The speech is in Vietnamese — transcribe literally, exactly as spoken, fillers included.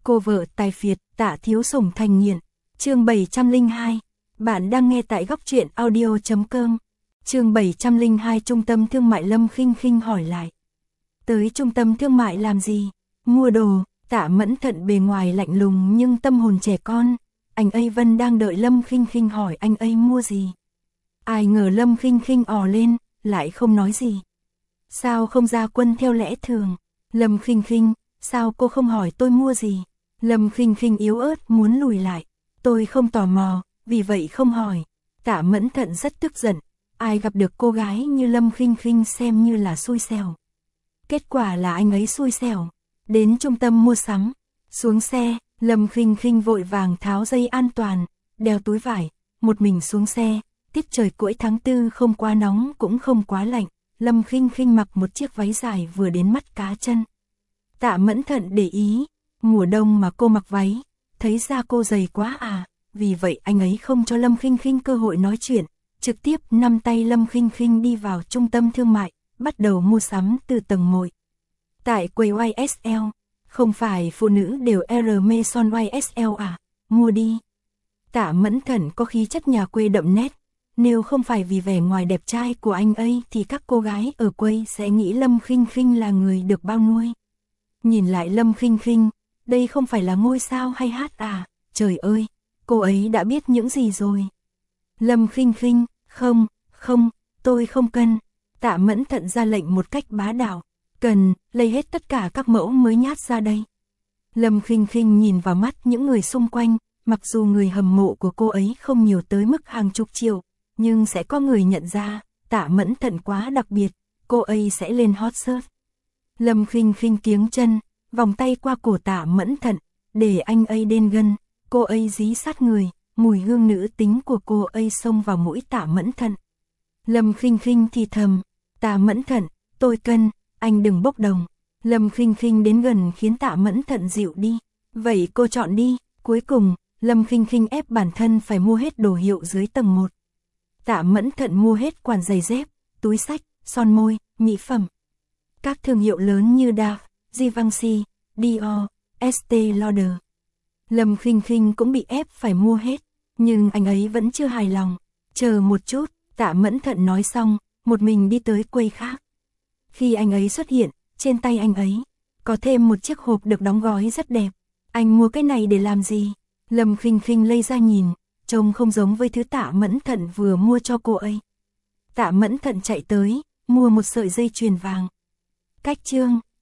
Cô vợ tài phiệt, Tạ Thiếu Sủng thành nghiện. Chương bảy trăm lẻ hai. Bạn đang nghe tại góc truyện audio chấm com. Chương bảy trăm lẻ hai. Trung tâm thương mại. Lâm Khinh Khinh hỏi lại. Tới trung tâm thương mại làm gì? Mua đồ. Tạ Mẫn Thận bề ngoài lạnh lùng nhưng tâm hồn trẻ con. Anh ấy Vân đang đợi Lâm Khinh Khinh hỏi anh ấy mua gì. Ai ngờ Lâm Khinh Khinh ò lên, lại không nói gì. Sao không ra quân theo lẽ thường? Lâm Khinh Khinh, sao cô không hỏi tôi mua gì? Lâm Khinh Khinh yếu ớt muốn lùi lại. Tôi không tò mò, vì vậy không hỏi. Tạ Mẫn Thận rất tức giận. Ai gặp được cô gái như Lâm Khinh Khinh xem như là xui xẻo. Kết quả là anh ấy xui xẻo. Đến trung tâm mua sắm. Xuống xe, Lâm Khinh Khinh vội vàng tháo dây an toàn, đeo túi vải, một mình xuống xe. Tiết trời cuối tháng tư không quá nóng cũng không quá lạnh. Lâm Khinh Khinh mặc một chiếc váy dài vừa đến mắt cá chân. Tạ Mẫn Thận để ý, mùa đông mà cô mặc váy, thấy da cô dày quá à, vì vậy anh ấy không cho Lâm Khinh Khinh cơ hội nói chuyện, trực tiếp nắm tay Lâm Khinh Khinh đi vào trung tâm thương mại, bắt đầu mua sắm từ tầng một. Tại quầy Y S L, không phải phụ nữ đều R mê son Y S L à, mua đi. Tạ Mẫn Thận có khí chất nhà quê đậm nét, nếu không phải vì vẻ ngoài đẹp trai của anh ấy thì các cô gái ở quầy sẽ nghĩ Lâm Khinh Khinh là người được bao nuôi. Nhìn lại Lâm Khinh Khinh, đây không phải là ngôi sao hay hát à, trời ơi, cô ấy đã biết những gì rồi. Lâm Khinh Khinh, không, không, tôi không cần. Tạ Mẫn Thận ra lệnh một cách bá đạo, cần, lấy hết tất cả các mẫu mới nhát ra đây. Lâm Khinh Khinh nhìn vào mắt những người xung quanh, mặc dù người hâm mộ của cô ấy không nhiều tới mức hàng chục triệu, nhưng sẽ có người nhận ra, Tạ Mẫn Thận quá đặc biệt, cô ấy sẽ lên hot search. Lâm Khinh Khinh kiếng chân, vòng tay qua cổ Tạ Mẫn Thận, để anh ấy đến gần, cô ấy dí sát người, mùi hương nữ tính của cô ấy xông vào mũi Tạ Mẫn Thận. Lâm Khinh Khinh thì thầm, Tạ Mẫn Thận, tôi cần, anh đừng bốc đồng. Lâm Khinh Khinh đến gần khiến Tạ Mẫn Thận dịu đi, vậy cô chọn đi. Cuối cùng, Lâm Khinh Khinh ép bản thân phải mua hết đồ hiệu dưới tầng một. Tạ Mẫn Thận mua hết quần giày dép, túi xách, son môi, mỹ phẩm. Các thương hiệu lớn như Dove, Givenchy, Dior, Estée Lauder. Lâm Khinh Khinh cũng bị ép phải mua hết, nhưng anh ấy vẫn chưa hài lòng. Chờ một chút, Tạ Mẫn Thận nói xong, một mình đi tới quầy khác. Khi anh ấy xuất hiện, trên tay anh ấy có thêm một chiếc hộp được đóng gói rất đẹp. Anh mua cái này để làm gì? Lâm Khinh Khinh lấy ra nhìn, trông không giống với thứ Tạ Mẫn Thận vừa mua cho cô ấy. Tạ Mẫn Thận chạy tới, mua một sợi dây chuyền vàng. Cách chương